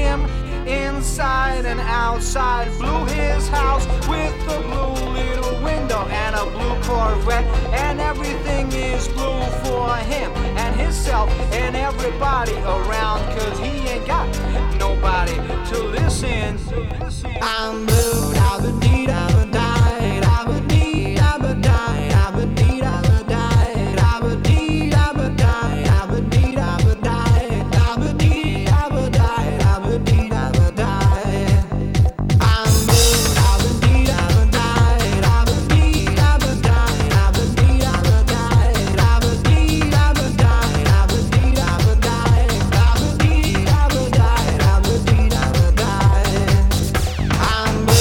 him inside and outside. Blew his house with a blue little window and a blue Corvette, and everything is blue for him and himself and everybody around, 'cause he ain't got nobody to listen. I'm blue, I've been need, I've been died, I've been need, I've been died, I've been need, I've been died, I've been need, I've been died, I've been need, I've been died, I've been need, I've been died, I've been need, I've been died. I'm blue, I've been need, I've been died, I've been need, I've been died, I've been need, I've been died, I've been need, I've been died, I've been need, I've been died, I've been need, I've been died, I've been need, I've been died. I'm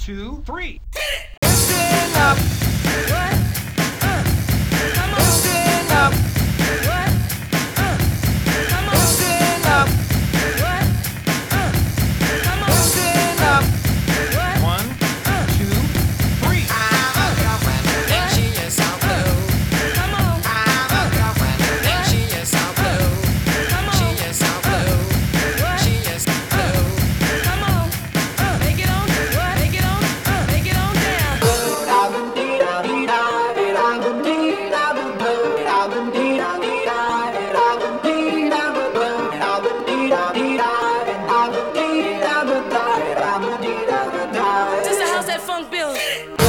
2, 3. Listen up. What? Come on. Listen up. What? Come on. Listen up. What? Come on. Listen up. What? 1, 2, 3. I'm a girlfriend, and she is so blue. Come on. I'm a girlfriend, and she is so blue. Come on. She is so blue. What? She is blue. Come on. Make it on. What? Make it on. Make it on down. Just a house that funk bill.